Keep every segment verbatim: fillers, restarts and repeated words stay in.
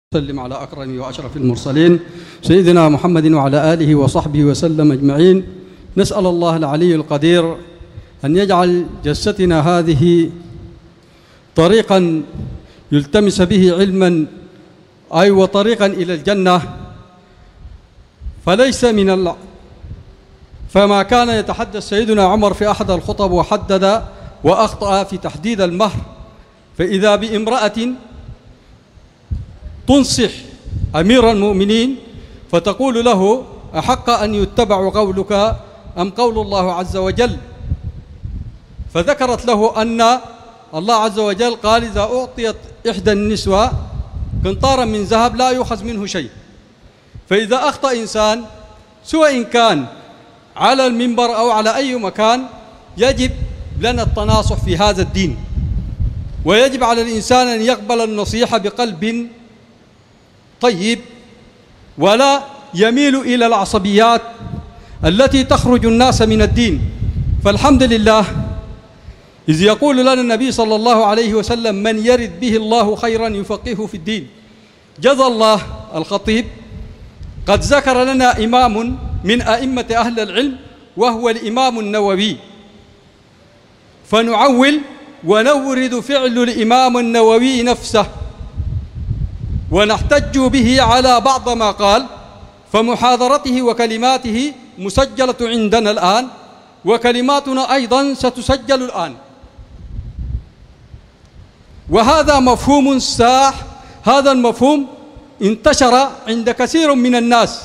وسلم على أكرم وأشرف المرسلين سيدنا محمد وعلى آله وصحبه وسلم أجمعين. نسأل الله العلي القدير أن يجعل جلستنا هذه طريقا يلتمس به علما أي وطريقا إلى الجنة، فليس من ال... فما كان يتحدث سيدنا عمر في أحد الخطب وحدد وأخطأ في تحديد المهر، فإذا بامرأة تنصح أمير المؤمنين فتقول له: أحق أن يتبع قولك أم قول الله عز وجل؟ فذكرت له أن الله عز وجل قال: إذا أعطيت إحدى النسوة قنطارا من ذهب لا يؤخذ منه شيء. فإذا أخطأ إنسان سواء كان على المنبر أو على أي مكان يجب لنا التناصح في هذا الدين، ويجب على الإنسان أن يقبل النصيحة بقلب طيب ولا يميل إلى العصبيات التي تخرج الناس من الدين. فالحمد لله إذ يقول لنا النبي صلى الله عليه وسلم: من يرد به الله خيرا يفقهه في الدين. جزى الله الخطيب قد ذكر لنا إمام من أئمة أهل العلم وهو الإمام النووي، فنعول ونورد فعل الإمام النووي نفسه ونحتج به على بعض ما قال، فمحاضرته وكلماته مسجلة عندنا الآن، وكلماتنا أيضا ستسجل الآن. وهذا مفهوم ساح، هذا المفهوم انتشر عند كثير من الناس.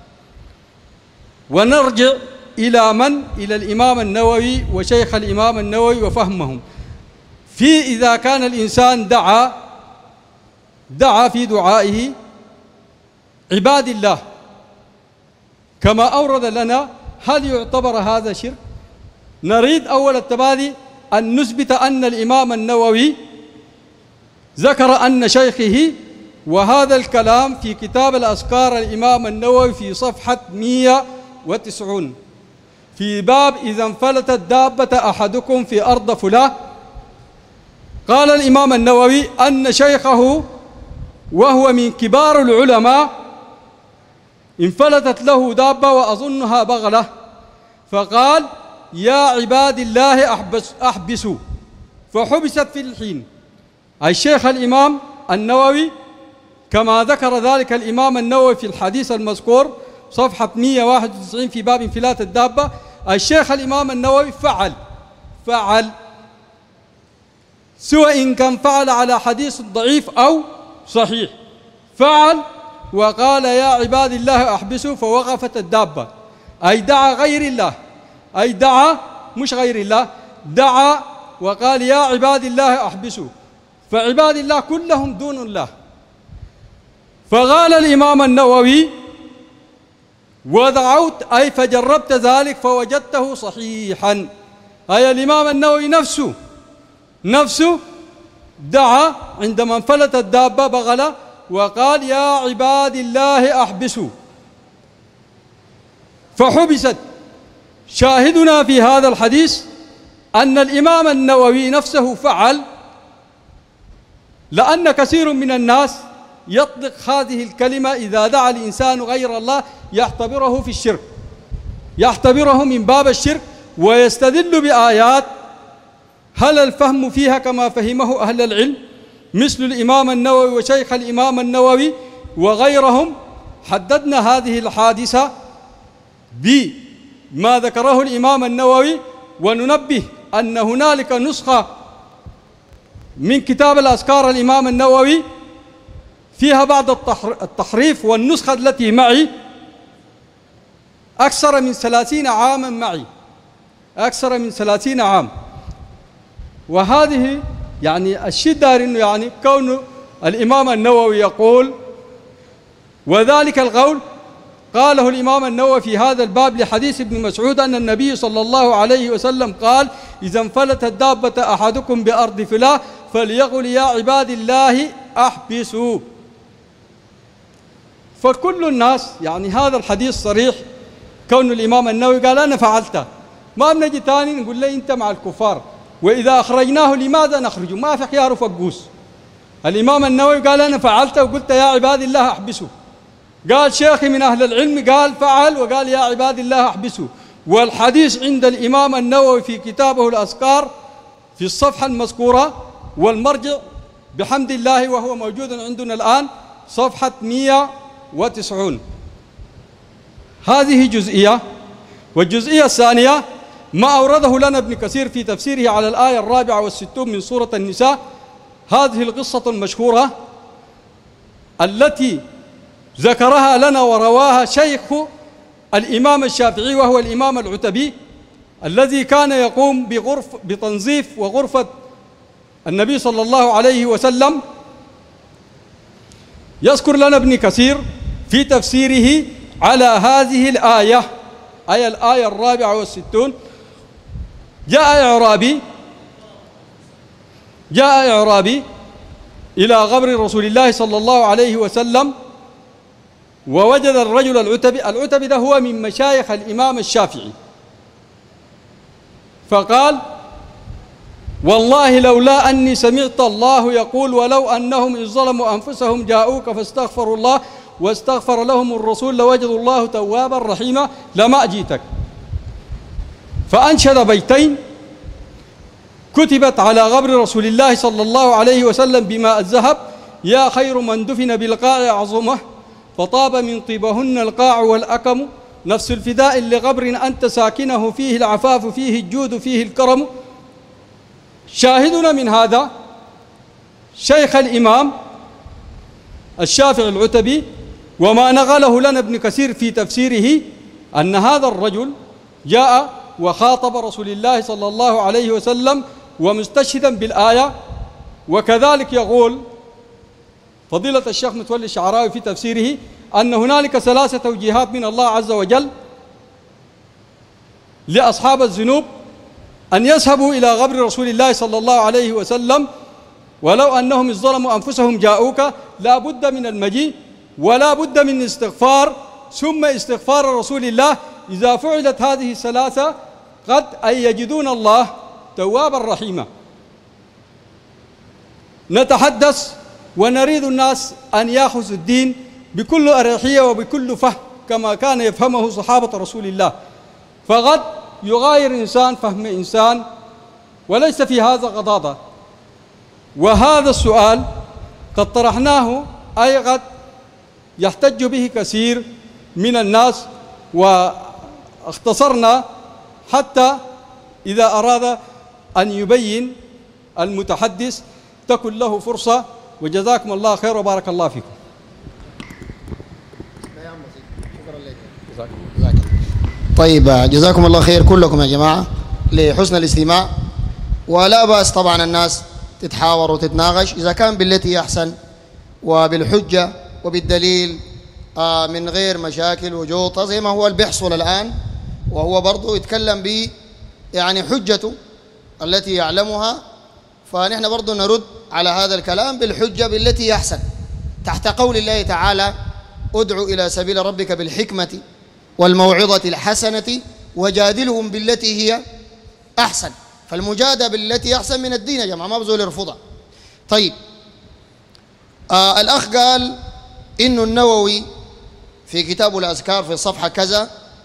ونرجع إلى من؟ إلى الإمام النووي وشيخ الإمام النووي وفهمهم في إذا كان الإنسان دعا دعا في دعائه عباد الله كما أورد لنا، هل يعتبر هذا شرك؟ نريد أول التبادي أن نثبت أن الإمام النووي ذكر أن شيخه، وهذا الكلام في كتاب الأذكار الإمام النووي في صفحة مئة وتسعين في باب إذا انفلتت دابة أحدكم في أرض فلان، قال الإمام النووي أن شيخه وهو من كبار العلماء انفلتت له دابة وأظنها بغلة، فقال: يا عباد الله أحبس أحبسوا، فحبست في الحين. الشيخ الإمام النووي كما ذكر ذلك الإمام النووي في الحديث المذكور صفحة مئة وواحد وتسعين في باب انفلات الدابة، الشيخ الإمام النووي فعل فعل سواء إن كان فعل على حديث ضعيف أو صحيح، فعل وقال: يا عباد الله أحبسوا، فوقفت الدابة، أي دعا غير الله، أي دعا مش غير الله، دعا وقال: يا عباد الله أحبسوا، فعباد الله كلهم دون الله. فقال الإمام النووي: ودعوت أي فجربت ذلك فوجدته صحيحا، أي الإمام النووي نفسه نفسه دعا عندما انفلت الدابة بغلة وقال: يا عباد الله أحبسوا، فحبست. شاهدنا في هذا الحديث أن الإمام النووي نفسه فعل، لأن كثير من الناس يطلق هذه الكلمة إذا دعا الإنسان غير الله يعتبره في الشرك، يعتبره من باب الشرك، ويستدل بآيات هل الفهم فيها كما فهمه أهل العلم مثل الإمام النووي وشيخ الإمام النووي وغيرهم. حددنا هذه الحادثة بما ذكره الإمام النووي، وننبه أن هنالك نسخة من كتاب الأذكار الإمام النووي فيها بعض التحريف، والنسخة التي معي أكثر من ثلاثين عاما معي أكثر من ثلاثين عام. وهذه يعني الشيء دار إنه يعني كون الإمام النووي يقول، وذلك القول قاله الإمام النووي في هذا الباب لحديث ابن مسعود أن النبي صلى الله عليه وسلم قال: إذا انفلتت دابة أحدكم بأرض فلان فليقل: يا عباد الله أحبسوا. فكل الناس يعني هذا الحديث صريح، كون الإمام النووي قال: أنا فعلته، ما بنجي تاني نقول له أنت مع الكفار، وإذا أخرجناه لماذا نخرجه؟ ما في خيار فقوس، الإمام النووي قال أنا فعلت وقلت يا عباد الله أحبسوا. قال شيخي من أهل العلم قال فعل وقال يا عباد الله أحبسوا. والحديث عند الإمام النووي في كتابه الأذكار في الصفحة المذكورة، والمرجع بحمد الله وهو موجود عندنا الآن صفحة مئة وتسعين. هذه جزئية. والجزئية الثانية ما أورده لنا ابن كثير في تفسيره على الآية الرابعة والستون من سورة النساء، هذه القصة المشهورة التي ذكرها لنا ورواها شيخ الإمام الشافعي وهو الإمام العتبي، الذي كان يقوم بغرف بتنظيف وغرفة النبي صلى الله عليه وسلم. يذكر لنا ابن كثير في تفسيره على هذه الآية، أي الآية الرابعة والستون: جاء إعرابي جاء إعرابي إلى قبر رسول الله صلى الله عليه وسلم ووجد الرجل العتبي. العتبي ده هو من مشايخ الإمام الشافعي، فقال: والله لولا أني سمعت الله يقول ولو أنهم إذ ظلموا أنفسهم جاءوك فاستغفروا الله واستغفر لهم الرسول لوجدوا الله توابا رحيما لما أجيتك. فأنشد بيتين كتبت على قبر رسول الله صلى الله عليه وسلم بماء الذهب: يا خير من دفن بالقاع عظمه فطاب من طيبهن القاع والأكم، نفس الفداء لقبر أنت ساكنه فيه العفاف فيه الجود فيه الكرم. شاهدنا من هذا شيخ الإمام الشافعي العتبي، وما نقله لنا ابن كثير في تفسيره أن هذا الرجل جاء وخاطب رسول الله صلى الله عليه وسلم ومستشهدا بالآية. وكذلك يقول فضيلة الشيخ متولي الشعراوي في تفسيره أن هنالك ثلاثة توجيهات من الله عز وجل لأصحاب الذنوب أن يذهبوا إلى قبر رسول الله صلى الله عليه وسلم ولو أنهم إذ ظلموا أنفسهم جاءوك، لا بد من المجيء ولا بد من استغفار ثم استغفار رسول الله. إذا فعلت هذه الثلاثة قد أن يجدون الله توابا رحيما. نتحدث ونريد الناس أن يأخذوا الدين بكل أريحية وبكل فهم كما كان يفهمه صحابة رسول الله، فقد يغاير إنسان فهم إنسان وليس في هذا غضاضة. وهذا السؤال قد طرحناه أي قد يحتج به كثير من الناس، واختصرنا حتى إذا أراد أن يبين المتحدث تكن له فرصة. وجزاكم الله خير وبارك الله فيكم. طيب، جزاكم الله خير كلكم يا جماعة لحسن الاستماع. ولا بأس طبعا الناس تتحاور وتتناقش إذا كان بالتي أحسن وبالحجة وبالدليل من غير مشاكل وجوطة زي ما هو اللي بيحصل الآن، وهو برضو يتكلم ب يعني حجته التي يعلمها، فنحن برضو نرد على هذا الكلام بالحجة بالتي أحسن تحت قول الله تعالى: ادعو إلى سبيل ربك بالحكمة والموعظة الحسنة وجادلهم بالتي هي أحسن. فالمجادلة بالتي أحسن من الدين يا جماعة، ما بزول يرفضها. طيب، آه الأخ قال إنه النووي في كتابه الأذكار في الصفحة كذا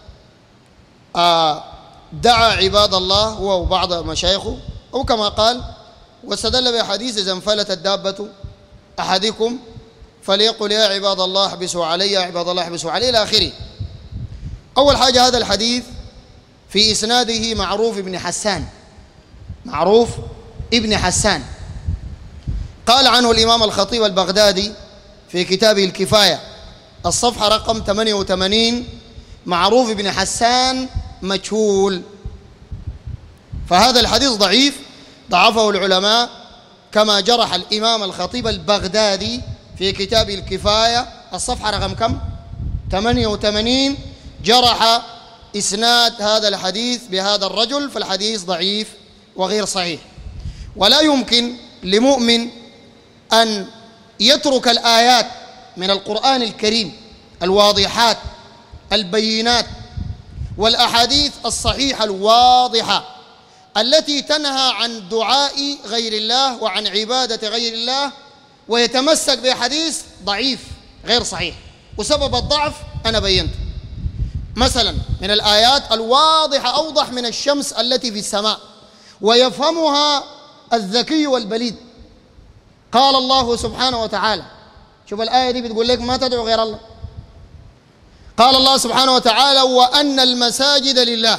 آه دعا عباد الله هو وبعض مشايخه، أو كما قال واستدل بحديث: إذا انفلتت دابة أحدكم فليقل يا عباد الله احبسوا علي، يا عباد الله احبسوا علي، إلى آخره. أول حاجة هذا الحديث في إسناده معروف ابن حسان، معروف ابن حسان قال عنه الإمام الخطيب البغدادي في كتابه الكفاية الصفحة رقم ثمانية وثمانين: معروف ابن حسان مجهول. فهذا الحديث ضعيف، ضعفه العلماء، كما جرح الإمام الخطيب البغدادي في كتابه الكفاية الصفحة رقم كم؟ ثمانية وثمانين، جرح إسناد هذا الحديث بهذا الرجل، فالحديث ضعيف وغير صحيح. ولا يمكن لمؤمن أن يترك الآيات من القرآن الكريم الواضحات البينات والأحاديث الصحيحة الواضحة التي تنهى عن دعاء غير الله وعن عبادة غير الله ويتمسك بحديث ضعيف غير صحيح، وسبب الضعف أنا بينته. مثلا من الآيات الواضحة أوضح من الشمس التي في السماء ويفهمها الذكي والبليد. قال الله سبحانه وتعالى، شوف الآية دي بتقول لك ما تدعو غير الله. قال الله سبحانه وتعالى: وأن المساجد لله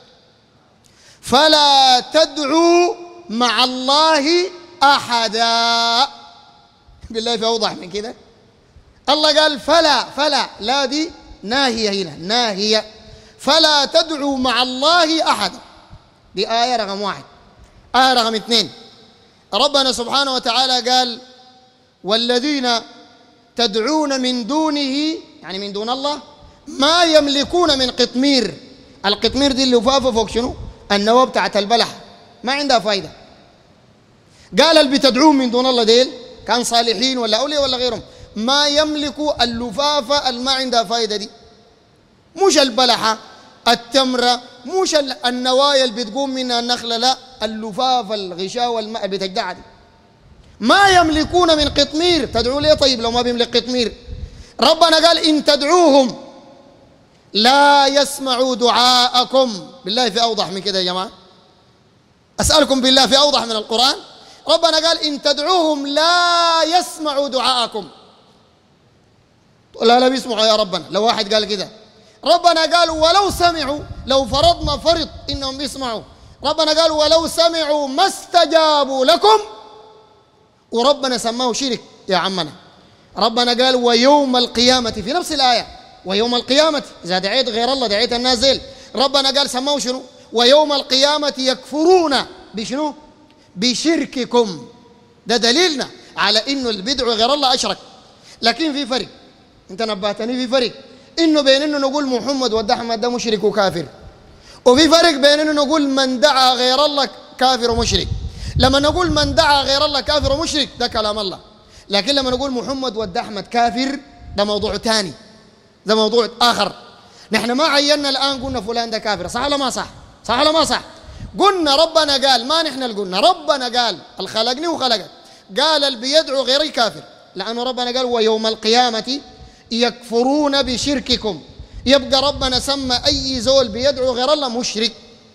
فلا تدعوا مع الله أحدا. بالله في أوضح من كده؟ الله قال فلا، فلا لا دي ناهية، هنا ناهية، فلا تدعوا مع الله أحدا. دي آية رقم واحد. آية رقم اثنين، ربنا سبحانه وتعالى قال: والذين تدعون من دونه، يعني من دون الله، ما يملكون من قطمير. القطمير دي اللفافة فوق شنو؟ النواة بتاعت البلح، ما عندها فايدة. قال اللي بتدعون من دون الله ديل كان صالحين ولا أولياء ولا غيرهم، ما يملكوا اللفافة اللي ما عندها فايدة دي، مش البلحة التمرة، مش النوايا اللي بتقوم منها النخلة، لا، اللفافة الغشاوة الماء بتجدع دي. ما يملكون من قطمير. تدعوا ليه طيب لو ما بيملك قطمير؟ ربنا قال: إن تدعوهم لا يسمعوا دعاءكم. بالله في أوضح من كده يا جماعة؟ أسألكم بالله في أوضح من القرآن؟ ربنا قال: إن تدعوهم لا يسمعوا دعاءكم. لا لا بيسمعوا يا ربنا. لو واحد قال كده، ربنا قال: ولو سمعوا، لو فرضنا فرض إنهم بيسمعوا، ربنا قال: ولو سمعوا ما استجابوا لكم. وربنا سماه شرك يا عمنا. ربنا قال: ويوم القيامة، في نفس الآية، ويوم القيامة إذا دعيت غير الله، دعيت الناس زيل، ربنا قال سماه شنو؟ ويوم القيامة يكفرون بشنو؟ بشرككم. ده دليلنا على إنه اللي بيدعو غير الله أشرك. لكن في فرق، أنت نبهتني، في فرق إنه بين إنه نقول محمد ود أحمد ده مشرك وكافر، وفي فرق بين إنه نقول من دعا غير الله كافر ومشرك. لما نقول من دعا غير الله كافر ومشرك ده كلام الله، لكن لما نقول محمد ود أحمد كافر ده موضوع ثاني، ده موضوع آخر. نحن ما عينا الآن قلنا فلان ده كافر، صح ولا ما صح؟ صح ولا ما صح؟ قلنا ربنا قال، ما نحن اللي قلنا، ربنا قال الخلقني وخلقك، قال اللي بيدعو غير الكافر، لأنه ربنا قال: ويوم القيامة يكفرون بشرككم. يبقى ربنا سمى أي زول بيدعو غير الله مشرك.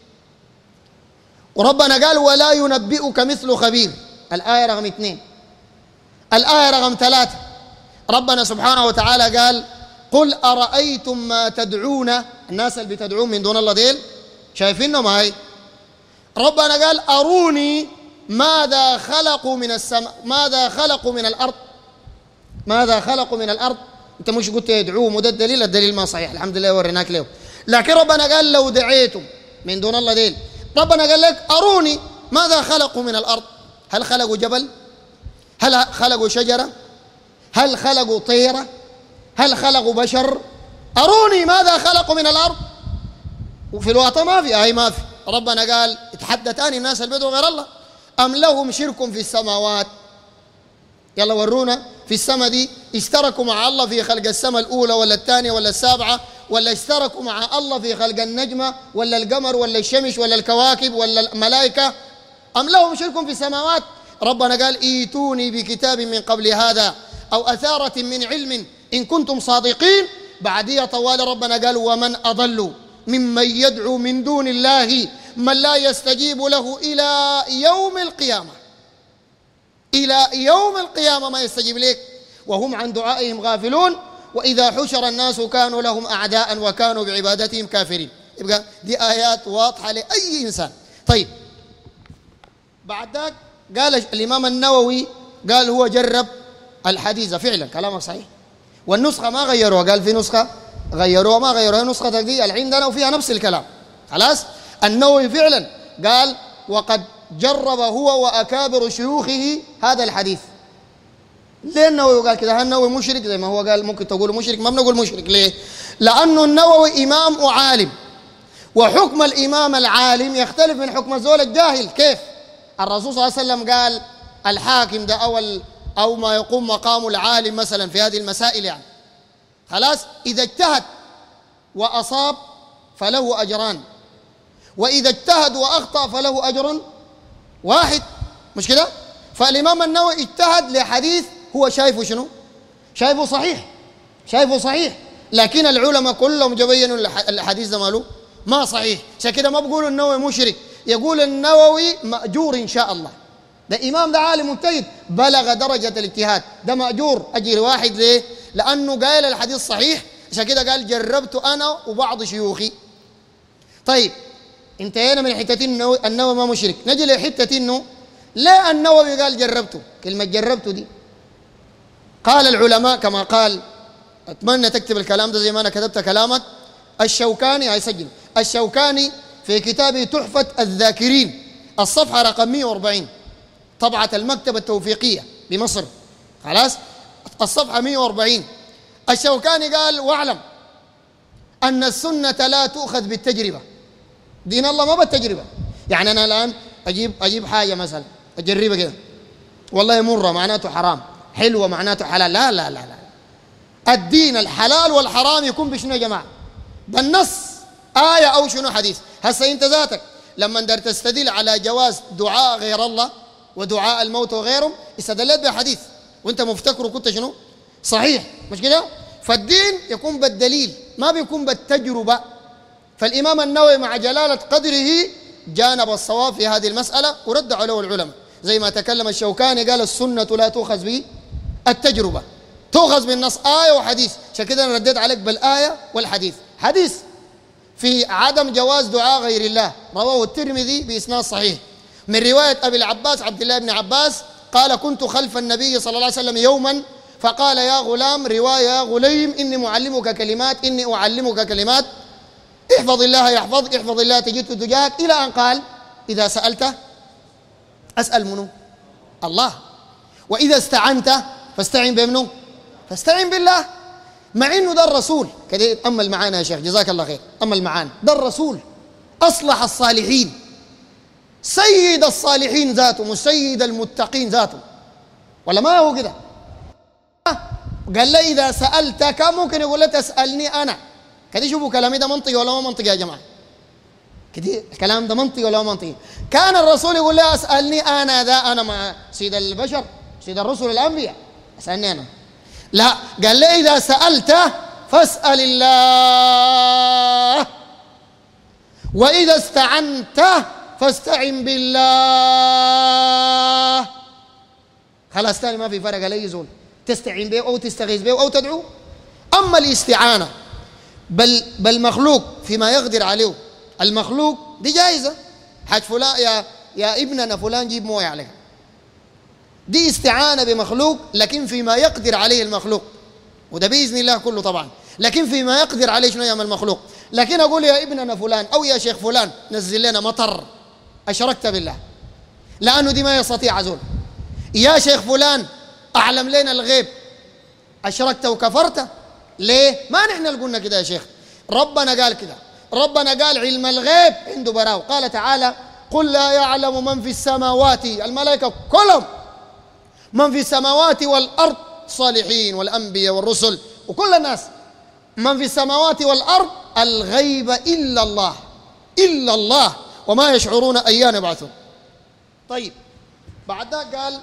وربنا قال: ولا ينبئك مثل خبير. الآية رقم اثنين. الآية رقم ثلاثة، ربنا سبحانه وتعالى قال: قل أرأيتم ما تدعون. الناس اللي بتدعون من دون الله ديل شايفينهم هاي؟ ربنا قال: أروني ماذا خلقوا من السماء، ماذا خلقوا من الأرض، ماذا خلقوا من الأرض. أنت مش قلت يدعوهم وده الدليل؟ الدليل ما صحيح، الحمد لله وريناك له. لكن ربنا قال: لو دعيتم من دون الله ديل، ربنا قال لك: أروني ماذا خلقوا من الأرض. هل خلقوا جبل؟ هل خلقوا شجرة؟ هل خلقوا طيرة؟ هل خلقوا بشر؟ أروني ماذا خلقوا من الأرض. وفي الواقع ما في، أي ما في. ربنا قال اتحدى تاني الناس اللي بيدعوا غير الله: أم لهم شرك في السماوات. يلا ورونا في السماء دي اشتركوا مع الله في خلق السماء الأولى ولا الثانية ولا السابعة، ولا اشتركوا مع الله في خلق النجمة ولا القمر ولا الشمس ولا الكواكب ولا الملائكة. أم لهم شرك في السماوات. ربنا قال: ايتوني بكتاب من قبل هذا أو أثارة من علم إن كنتم صادقين. بعديها طوال ربنا قال: ومن أضل ممن يدعو من دون الله من لا يستجيب له إلى يوم القيامة. إلى يوم القيامة ما يستجيب لك، وهم عن دعائهم غافلون، وإذا حشر الناس كانوا لهم أعداء وكانوا بعبادتهم كافرين. يبقى دي آيات واضحة لأي إنسان. طيب بعد ذلك قال الإمام النووي، قال هو جرب الحديث، فعلا كلامك صحيح، والنسخة ما غيروها، قال في نسخة غيروها، ما غيروها، نسخة دي اللي عندنا وفيها نفس الكلام. خلاص النووي فعلا قال: وقد جرب هو وأكابر شيوخه هذا الحديث. ليه النووي قال كده؟ هل النووي مشرك زي ما هو قال؟ ممكن تقولوا مشرك، ما بنقول مشرك. ليه؟ لأنه النووي إمام وعالم، وحكم الإمام العالم يختلف من حكم الزول الجاهل. كيف؟ الرسول صلى الله عليه وسلم قال: الحاكم ده أو أو ما يقوم مقام العالم مثلا في هذه المسائل، يعني خلاص إذا اجتهد وأصاب فله أجران، وإذا اجتهد وأخطأ فله أجر واحد، مش كده؟ فالإمام النووي اجتهد لحديث هو شايفه شنو؟ شايفه صحيح، شايفه صحيح، لكن العلماء كلهم جبينوا الحديث ده ماله ما صحيح. عشان كده ما بقولوا النووي مشرك، يقول النووي مأجور إن شاء الله. ده إمام، ده عالم مجتهد بلغ درجة الاجتهاد، ده مأجور أجر واحد. ليه؟ لأنه قال الحديث صحيح، عشان كده قال جربت أنا وبعض شيوخي. طيب انتهينا من حتة إنه النووي ما مشرك، نجي لحتة إنه لا النووي قال جربته. كلمة جربته دي قال العلماء كما قال، أتمنى تكتب الكلام ده زي ما أنا كتبت كلامك، الشوكاني هيسجل، الشوكاني في كتابه تحفة الذاكرين الصفحة رقم مئة وأربعين، طبعة المكتبة التوفيقية بمصر، خلاص الصفحة مئة وأربعين. الشوكاني قال واعلم أن السنة لا تؤخذ بالتجربة. دين الله ما بالتجربة. يعني أنا الآن أجيب أجيب حاجة مثلا أجربها كده، والله مرة معناته حرام، حلوة معناته حلال. لا لا لا لا، الدين الحلال والحرام يكون بشنو يا جماعة؟ بالنص، آية أو شنو حديث. هسه أنت ذاتك لما دار تستدل على جواز دعاء غير الله ودعاء الموت وغيرهم، استدلت بحديث وأنت مفتكر كنت شنو؟ صحيح، مش كده؟ فالدين يكون بالدليل ما بيكون بالتجربة. فالإمام النووي مع جلالة قدره جانب الصواب في هذه المسألة ورد عليه العلماء، زي ما تكلم الشوكاني قال السنة لا تؤخذ بالتجربة، تؤخذ بالنص، آية وحديث. عشان كده أنا رديت عليك بالآية والحديث. حديث في عدم جواز دعاء غير الله رواه الترمذي بإسناد صحيح من رواية أبي العباس عبد الله بن عباس قال كنت خلف النبي صلى الله عليه وسلم يوما فقال يا غلام، رواية يا غليم، إني معلمك كلمات، إني أعلمك كلمات، احفظ الله يحفظك، احفظ الله تجد تجاهك، إلى أن قال إذا سألت أسأل منه الله، وإذا استعنت فاستعن بمنه، فاستعن بالله. مع إنه ده الرسول كده. أمل معانا يا شيخ جزاك الله خير، أمل معانا، ده الرسول أصلح الصالحين، سيد الصالحين ذاته، وسيد المتقين ذاته، ولا ما هو كده؟ قال له إذا سألتك، ممكن يقول له تسألني أنا. كده شوفوا كلامي ده منطقي ولا ما منطقي يا جماعة؟ كده الكلام ده منطقي ولا ما منطقي؟ كان الرسول يقول له أسألني أنا، ذا أنا مع سيد البشر سيد الرسل الأنبياء، أسألني أنا. لا، قال لي إذا سألت فاسأل الله، وإذا استعنت فاستعن بالله. خلاص ثاني ما في فرق على أي زول، تستعين به أو تستغيث به أو تدعو. أما الاستعانة بل بالمخلوق فيما يقدر عليه، المخلوق دي جائزة. حاج فلان يا يا ابننا فلان جيب مويه عليك، دي استعانة بمخلوق لكن فيما يقدر عليه المخلوق، وده بإذن الله كله طبعا، لكن فيما يقدر عليه شنو يعمل المخلوق. لكن أقول يا ابننا فلان أو يا شيخ فلان نزل لنا مطر، أشركت بالله، لأنه دي ما يستطيع عزول. يا شيخ فلان أعلم لنا الغيب، أشركت وكفرت. ليه؟ ما نحن اللي قلنا كده يا شيخ، ربنا قال كده، ربنا قال علم الغيب عنده براو. قال تعالى قل لا يعلم من في السماوات، الملائكة كلهم، من في السماوات والأرض، صالحين والأنبياء والرسل وكل الناس، من في السماوات والأرض الغيب إلا الله، إلا الله وما يشعرون أيان يبعثون. طيب بعد ذلك قال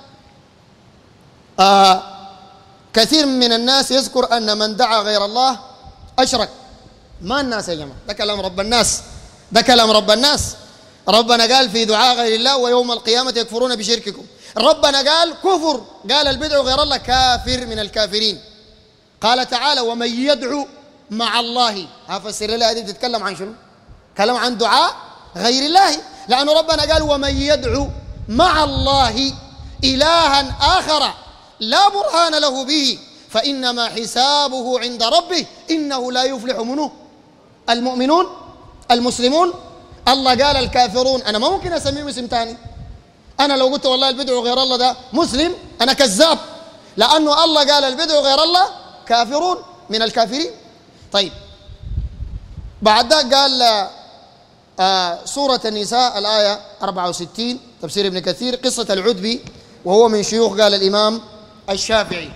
آه كثير من الناس يذكر أن من دعا غير الله أشرك. ما الناس يا جماعة، ده كلام رب الناس، ده كلام رب الناس. ربنا قال في دعاء غير الله ويوم القيامة يكفرون بشرككم. ربنا قال كفر، قال البدع غير الله كافر من الكافرين. قال تعالى ومن يدعو مع الله، هفسر الله هذه بتتكلم عن شنو؟ كلام عن دعاء غير الله، لأن ربنا قال ومن يدعو مع الله إلها آخر لا برهان له به فإنما حسابه عند ربه إنه لا يفلح منه المؤمنون المسلمون. الله قال الكافرون، أنا ما ممكن أسميه اسم ثاني. أنا لو قلت والله البدع غير الله ده مسلم أنا كذاب، لأنه الله قال البدع غير الله كافرون من الكافرين. طيب بعد ذلك قال آه سورة النساء الآية أربعة وستين تفسير ابن كثير، قصة العتبي وهو من شيوخ قال الإمام الشافعي.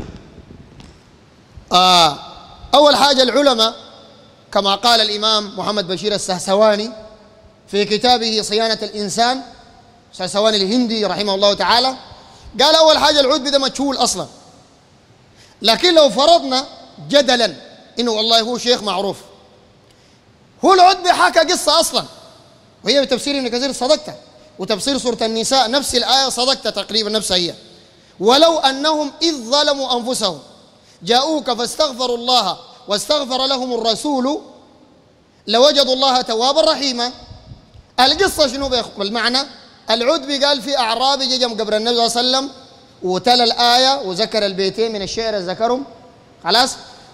آه أول حاجة العلماء كما قال الإمام محمد بشير السهسواني في كتابه صيانة الإنسان، السهسواني الهندي رحمه الله تعالى، قال أول حاجة العتبي ده مجهول أصلا، لكن لو فرضنا جدلا إنه والله هو شيخ معروف، هو العتبي حكى قصة أصلا، وهي بتفسير ابن كثير صدقت، وتفسير سورة النساء نفس الآية صدقت تقريبا نفسها هي. ولو أنهم إذ ظلموا أنفسهم جاءوك فاستغفروا الله واستغفر لهم الرسول لوجدوا الله توابا رحيما. القصة شنو بالمعنى؟ العتبي قال في أعرابي جاء قبر النبي صلى الله عليه وسلم وتلا الآية وذكر البيتين من الشعر ذكرهم خلاص،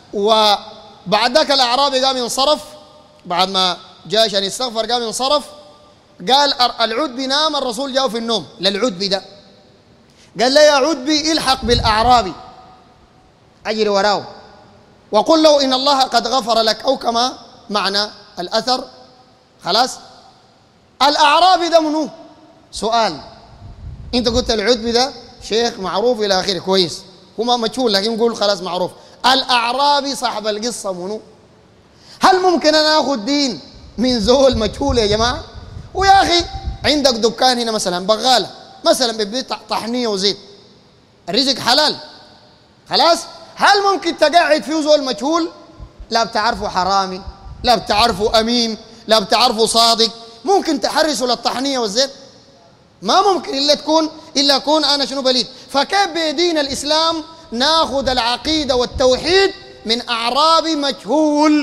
وبعد ذاك الأعرابي قام ينصرف، بعد ما جاء عشان يستغفر قام ينصرف، قال العتبي نام، الرسول جاء في النوم للعتبي ده، قال له يا عتبي الحق بالأعرابي أجري وراه وقل له إن الله قد غفر لك، أو كما معنى الأثر خلاص. الأعرابي ده منو؟ سؤال، أنت قلت العتبي ده شيخ معروف إلى آخره كويس، هو ما مجهول لكن نقول خلاص معروف. الأعرابي صاحب القصة منو؟ هل ممكن أنا آخذ دين من زول مجهول يا جماعة؟ ويا أخي عندك دكان هنا مثلا بغالة مثلا بيبيع طحنية وزيت، الرزق حلال خلاص، هل ممكن تقعد فيه زول مجهول؟ لا بتعرفه حرامي، لا بتعرفه أميم، لا بتعرفه صادق، ممكن تحرسه للطحنية والزيت؟ ما ممكن إلا تكون إلا أكون أنا شنو بليد. فكيف بدين الإسلام ناخذ العقيدة والتوحيد من أعرابي مجهول؟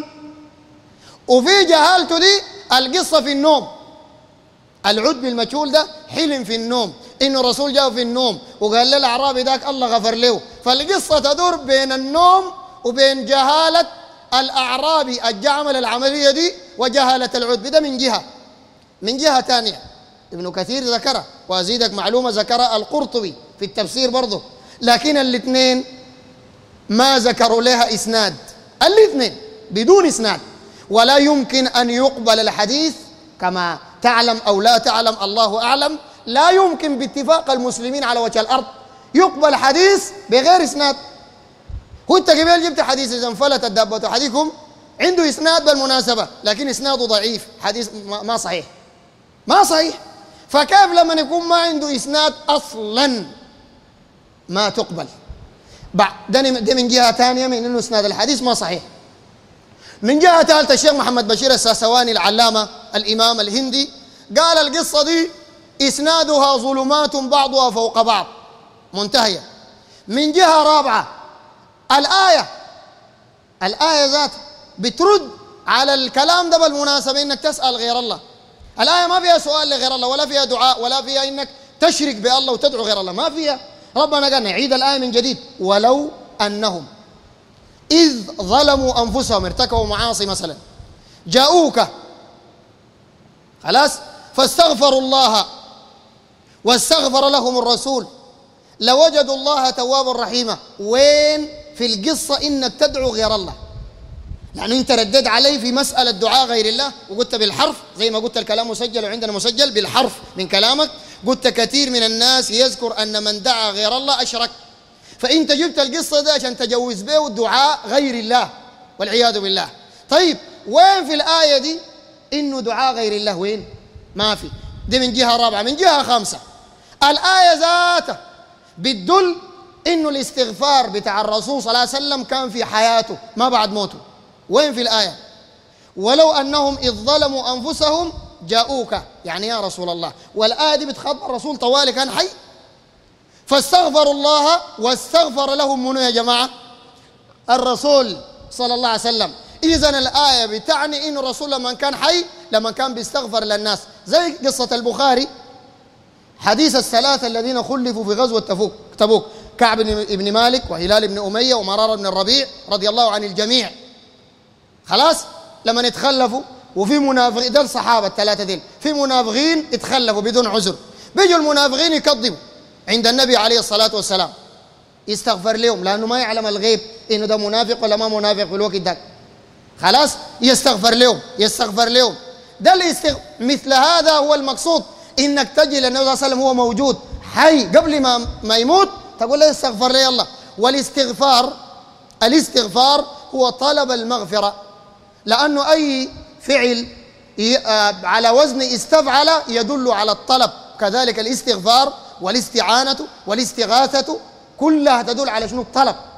وفي جهالته دي القصة في النوم، العتبي المجهول ده حلم في النوم إنه الرسول جاء في النوم وقال له الأعرابي ذاك الله غفر له، فالقصة تدور بين النوم وبين جهالة الأعرابي الجعمل العملية دي وجهالة العتبي ده من جهة. من جهة ثانية ابن كثير ذكرها، وأزيدك معلومة ذكرها القرطبي في التفسير برضه، لكن الاثنين ما ذكروا لها إسناد، الاثنين بدون إسناد، ولا يمكن أن يقبل الحديث كما تعلم أو لا تعلم الله أعلم، لا يمكن باتفاق المسلمين على وجه الأرض يقبل حديث بغير إسناد. هو أنت قبل جبت حديث إذا انفلتت دابة أحدكم عنده إسناد بالمناسبة، لكن إسناده ضعيف، حديث ما صحيح ما صحيح، فكيف لما يكون ما عنده إسناد أصلا ما تقبل؟ ده من جهة ثانية من إنه إسناد الحديث ما صحيح. من جهة ثالثة الشيخ محمد بشير الساسواني العلامة الإمام الهندي قال القصة دي إسنادها ظلمات بعضها فوق بعض منتهية. من جهة رابعة الآية الآية ذاتها بترد على الكلام ده بالمناسبة، إنك تسأل غير الله. الآية ما فيها سؤال لغير الله، ولا فيها دعاء، ولا فيها إنك تشرك بالله وتدعو غير الله، ما فيها. ربنا قال نعيد الآية من جديد، ولو أنهم إذ ظلموا أنفسهم ارتكبوا معاصي مثلا جاءوك خلاص فاستغفروا الله واستغفر لهم الرسول لوجدوا الله توابا رحيما. وين في القصة إنك تدعو غير الله؟ لأنه أنت ردد علي في مسألة دعاء غير الله وقلت بالحرف، زي ما قلت الكلام مسجل وعندنا مسجل بالحرف من كلامك، قلت كثير من الناس يذكر أن من دعا غير الله أشرك، فأنت جبت القصة ده عشان تجوز به دعاء غير الله والعياذ بالله. طيب وين في الآية دي إنه دعاء غير الله؟ وين؟ ما في. دي من جهة رابعة. من جهة خامسة الآية ذاته بتدل إنه الاستغفار بتاع الرسول صلى الله عليه وسلم كان في حياته ما بعد موته. وين في الآية؟ ولو أنهم إذ ظلموا أنفسهم جاءوك، يعني يا رسول الله، والآية دي بتخبر الرسول طوالي كان حي، فاستغفروا الله واستغفر لهم منو يا جماعة؟ الرسول صلى الله عليه وسلم. إذن الآية بتعني إنه الرسول لما كان حي لما كان بيستغفر للناس، زي قصة البخاري حديث الثلاثة الذين خلفوا في غزوة تبوك تبوك كعب بن مالك وهلال بن أمية ومرارة بن الربيع رضي الله عن الجميع. خلاص لما يتخلفوا وفي منافقين، ده الصحابة الثلاثة دين، في منافقين يتخلفوا بدون عذر، بيجوا المنافقين يكذبوا عند النبي عليه الصلاة والسلام، يستغفر لهم لأنه ما يعلم الغيب إنه ده منافق ولا ما منافق في الوقت ده. خلاص يستغفر لهم يستغفر لهم ده اللي يستغ... مثل هذا هو المقصود، إنك تجي للنبي صلى الله عليه وسلم هو موجود حي قبل ما ما يموت تقول له استغفر لي الله. والاستغفار الاستغفار هو طلب المغفرة، لأنه أي فعل على وزن استفعل يدل على الطلب، كذلك الاستغفار والاستعانة والاستغاثة كلها تدل على شنو؟ الطلب.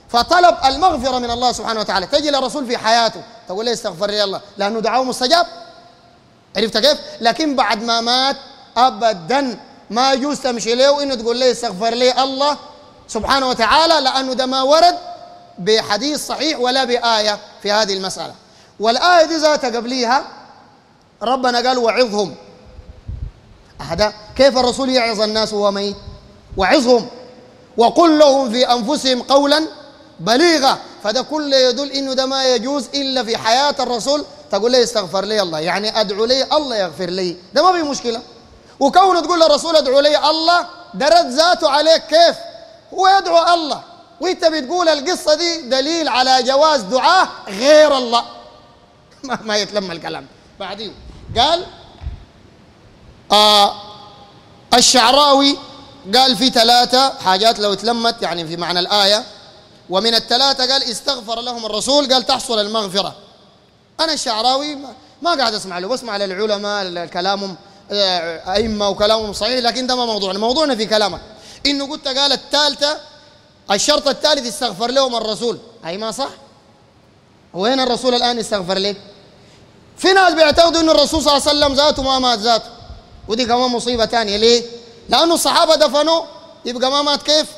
فطلب المغفرة من الله سبحانه وتعالى. تجي للرسول في حياته تقول له استغفر لي الله، لأنه دعوه مستجاب. عرفت كيف؟ لكن بعد ما مات أبدا ما يجوز تمشي له وإنه تقول له استغفر لي الله سبحانه وتعالى، لأنه ده ما ورد بحديث صحيح ولا بآية في هذه المسألة. والآية دي ذاتها قبليها ربنا قال وعظهم. هذا كيف الرسول يعظ الناس وهو ميت؟ وعظهم وقل لهم في أنفسهم قولا بليغا. فده كله يدل إنه ده ما يجوز إلا في حياة الرسول تقول لي استغفر لي الله، يعني أدعو لي الله يغفر لي، ده ما في مشكلة. وكونه تقول للرسول ادعو لي الله ده رد ذاته عليك كيف؟ هو يدعو الله وانت بتقول القصة دي دليل على جواز دعاء غير الله. ما, ما يتلم الكلام. بعدين قال آه الشعراوي قال في ثلاثة حاجات لو اتلمت يعني في معنى الآية، ومن الثلاثة قال استغفر لهم الرسول قال تحصل المغفرة. أنا الشعراوي ما قاعد أسمع له، بسمع للعلماء كلامهم أئمة وكلامهم صحيح، لكن ده ما موضوعنا. موضوعنا في كلامك إنه قلت قال الثالثة الشرط الثالث استغفر لهم الرسول، أي ما صح؟ وين الرسول الآن يستغفر لك؟ في ناس بيعتقدوا إنه الرسول صلى الله عليه وسلم ذاته ما مات ذاته، ودي كمان مصيبة ثانية. ليه؟ لأنه الصحابة دفنوه يبقى ما مات كيف؟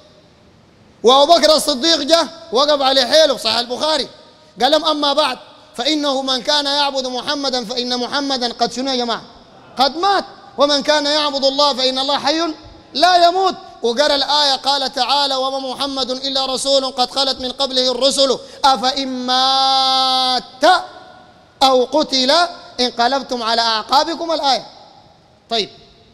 وأبو بكر الصديق جه وقف عليه حيله، صحيح البخاري، قال لهم أما بعد فإنه من كان يعبد محمدا فإن محمدا قد شنو يا جماعة؟ قد مات، ومن كان يعبد الله فإن الله حي لا يموت. وقرأ الآية قال تعالى وما محمد إلا رسول قد خلت من قبله الرسل أفإن مات أو قتل انقلبتم على أعقابكم الآية. طيب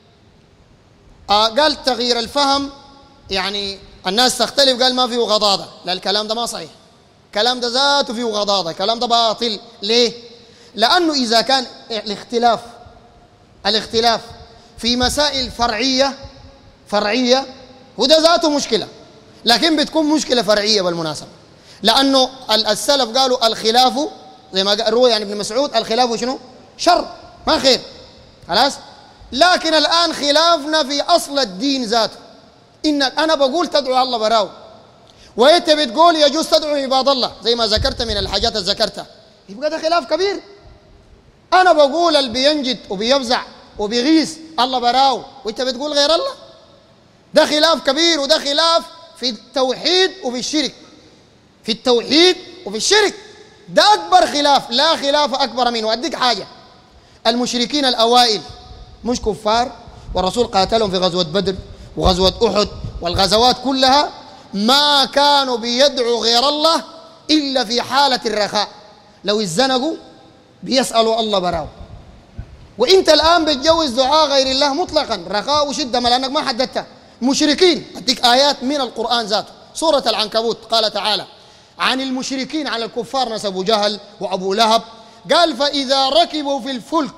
آه قال تغيير الفهم يعني الناس تختلف، قال ما فيه غضاضة، لا الكلام ده ما صحيح، الكلام ده ذاته فيه غضاضة، الكلام ده باطل. ليه؟ لأنه إذا كان الاختلاف الاختلاف في مسائل فرعية فرعية وده ذاته مشكلة، لكن بتكون مشكلة فرعية بالمناسبة، لأنه السلف قالوا الخلاف زي ما روى يعني ابن مسعود الخلاف شنو؟ شر ما خير، خلاص. لكن الآن خلافنا في أصل الدين ذاته، إن أنا بقول تدعو الله براو وأنت بتقول يجوز تدعو عباد الله زي ما ذكرت من الحاجات اللي ذكرتها، يبقى ده خلاف كبير. أنا بقول اللي بينجد وبيفزع وبيغيث الله براو وأنت بتقول غير الله، ده خلاف كبير. وده خلاف في التوحيد وفي الشرك، في التوحيد وفي الشرك ده أكبر خلاف، لا خلاف أكبر منه. وأديك حاجة، المشركين الأوائل مش كفار، والرسول قاتلهم في غزوة بدر وغزوة أحد والغزوات كلها، ما كانوا بيدعوا غير الله إلا في حالة الرخاء، لو اتزنقوا بيسألوا الله براو. وإنت الآن بتجوز دعاء غير الله مطلقا رخاء وشدة، ما لأنك ما حددتها. مشركين أديك آيات من القرآن ذاته، سورة العنكبوت قال تعالى عن المشركين على الكفار ناس أبو جهل وأبو لهب، قال فإذا ركبوا في الفلك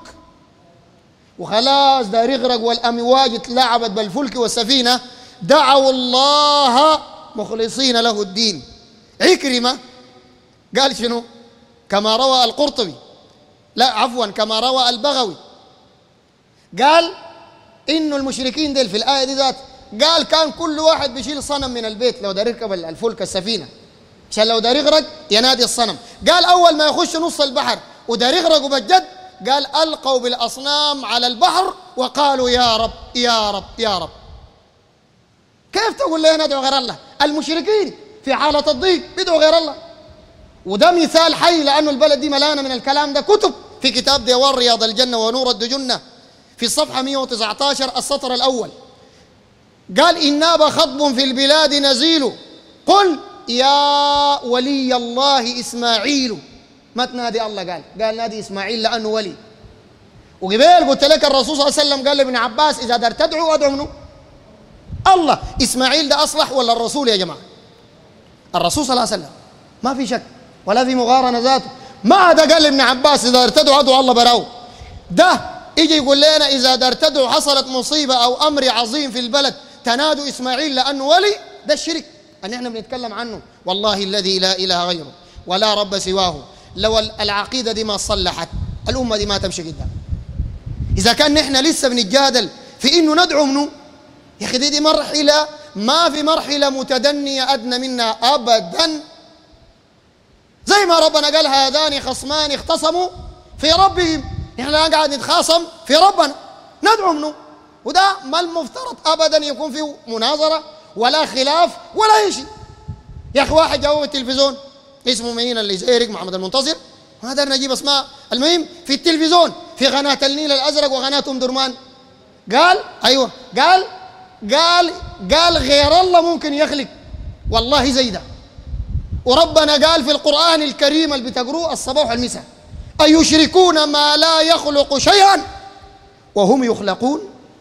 وخلاص دار يغرق والأمواج اتلعبت بالفلك والسفينة دعوا الله مخلصين له الدين. عكرمة قال شنو؟ كما روى القرطبي، لا عفوا كما روى البغوي، قال إنه المشركين ديل في الآية دي ذات، قال كان كل واحد بيشيل صنم من البيت لو دار يركب الفلك السفينة عشان لو دار يغرق ينادي الصنم. قال أول ما يخش نص البحر ودار يغرقوا بالجد، قال ألقوا بالأصنام على البحر وقالوا يا رب يا رب يا رب. كيف تقول لي ندعو غير الله؟ المشركين في حالة الضيق بيدعوا غير الله. وده مثال حي، لأنه البلد دي ملانة من الكلام ده. كتب في كتاب ديوان رياض الجنة ونور الدجنة في الصفحة مئة وتسعة عشر السطر الأول، قال إن ناب خطب في البلاد نزيل قل يا ولي الله إسماعيل. ما تنادي الله، قال قال نادي إسماعيل لأنه ولي. وقبل قلت لك الرسول صلى الله عليه وسلم قال لابن عباس إذا دار تدعو أدعو منه الله. إسماعيل ده أصلح ولا الرسول يا جماعة؟ الرسول صلى الله عليه وسلم، ما في شك ولا في مغارنة ذاته. ما ده قال لابن عباس إذا دار تدعو أدعو الله براو، ده يجي يقول لنا إذا دار تدعو حصلت مصيبة أو أمر عظيم في البلد تنادوا إسماعيل لأنه ولي. ده الشرك أن احنا بنتكلم عنه. والله الذي لا إله غيره ولا رب سواه، لو العقيدة دي ما صلحت الأمة دي ما تمشي قدام. إذا كان نحن لسه بنتجادل في إنه ندعو منه، يا أخي دي, دي مرحلة ما في مرحلة متدنية أدنى منها أبدا. زي ما ربنا قال هذان خصمان اختصموا في ربهم، نحن الآن قاعد نتخاصم في ربنا ندعو منه، وده ما المفترض أبدا يكون فيه مناظرة ولا خلاف ولا أي شيء. يا أخي واحد جاوب التلفزيون اسمه مين اللي زيرك محمد المنتصر، ما قدرنا نجيب اسماء، المهم في التلفزيون في قناة النيل الأزرق وقناة أم درمان قال أيوه قال قال قال غير الله ممكن يخلق، والله زي ده. وربنا قال في القرآن الكريم اللي بتقروه الصباح والمساء أيشركون ما لا يخلق شيئا وهم يخلقون.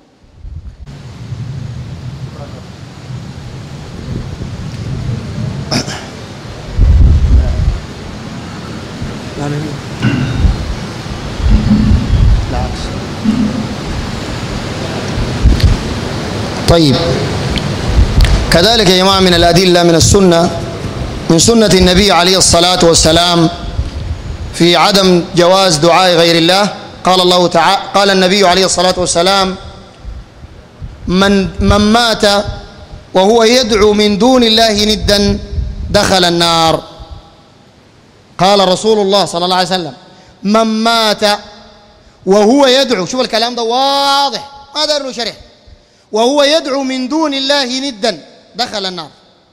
طيب كذلك يا جماعة من الأدلة من السنة من سنة النبي عليه الصلاة والسلام في عدم جواز دعاء غير الله. قال الله تعالى قال النبي عليه الصلاة والسلام من من مات وهو يدعو من دون الله ندا دخل النار. قال رسول الله صلى الله عليه وسلم من مات وهو يدعو، شوف الكلام ده واضح ما دار له شرح، وهو يدعو من دون الله ندا دخل النار.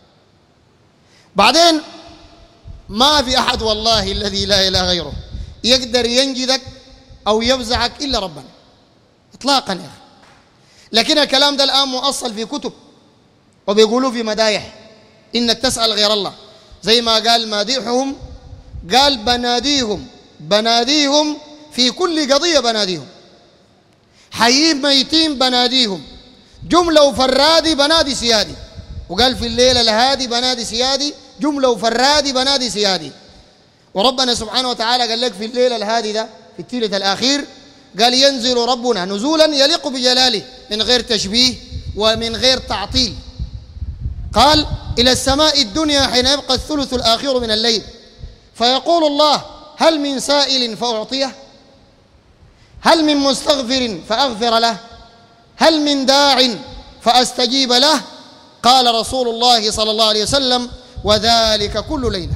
بعدين ما في أحد والله الذي لا إله غيره يقدر ينجدك أو يفزعك إلا ربنا إطلاقا يا أخي. لكن الكلام ده الآن مؤصل في كتب وبيقولوا في مدايح إنك تسأل غير الله، زي ما قال ماديحهم قال بناديهم بناديهم في كل قضية بناديهم، حيين ميتين بناديهم، جملة وفرادي بنادي سيادي، وقال في الليلة الهادي بنادي سيادي، جملة وفرادي بنادي سيادي. وربنا سبحانه وتعالى قال لك في الليلة الهادي ده في الثلث الأخير قال ينزل ربنا نزولا يليق بجلاله من غير تشبيه ومن غير تعطيل. قال إلى السماء الدنيا حين يبقى الثلث الآخر من الليل فيقول الله هل من سائل فأعطيه، هل من مستغفر فأغفر له، هل من داع فأستجيب له. قال رسول الله صلى الله عليه وسلم وذلك كل ليلة.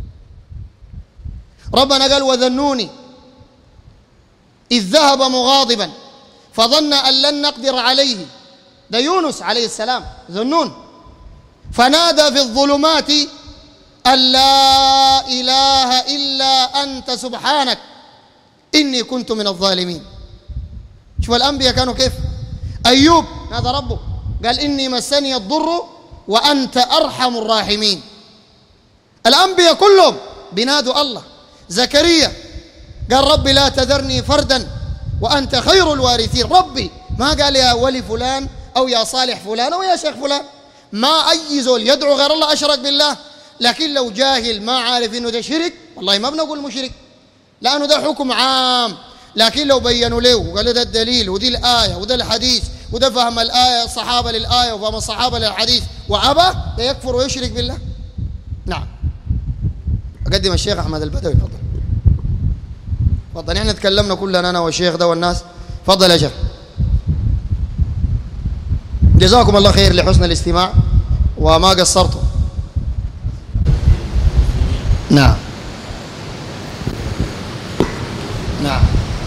ربنا قال وذنوني إذ ذهب مغاضبا فظن أن لن نقدر عليه، ده يونس عليه السلام ذنون، فنادى في الظلمات أن لا إله إلا أنت سبحانك إني كنت من الظالمين. شوف الأنبياء كانوا كيف. أيوب نادى ربه قال إني مسني الضر وأنت أرحم الراحمين. الأنبياء كلهم بنادوا الله. زكريا قال ربي لا تذرني فردا وأنت خير الوارثين. ربي ما قال يا ولي فلان أو يا صالح فلان أو يا شيخ فلان، ما أي زول يدعو غير الله أشرك بالله. لكن لو جاهل ما عارف إنه ده شرك والله ما بنقول مشرك لأنه ده حكم عام. لكن لو بينوا له وقالوا ده الدليل ودي الآية وده الحديث وده فهم الآية الصحابة للآية وفهم الصحابة للحديث وعبا ده يكفر ويشرك بالله. نعم. أقدم الشيخ أحمد البدوي. تفضل تفضل. نحن تكلمنا كلنا أنا والشيخ ده والناس. تفضل يا شيخ. جزاكم الله خير لحسن الاستماع وما قصرتم. نعم نعم.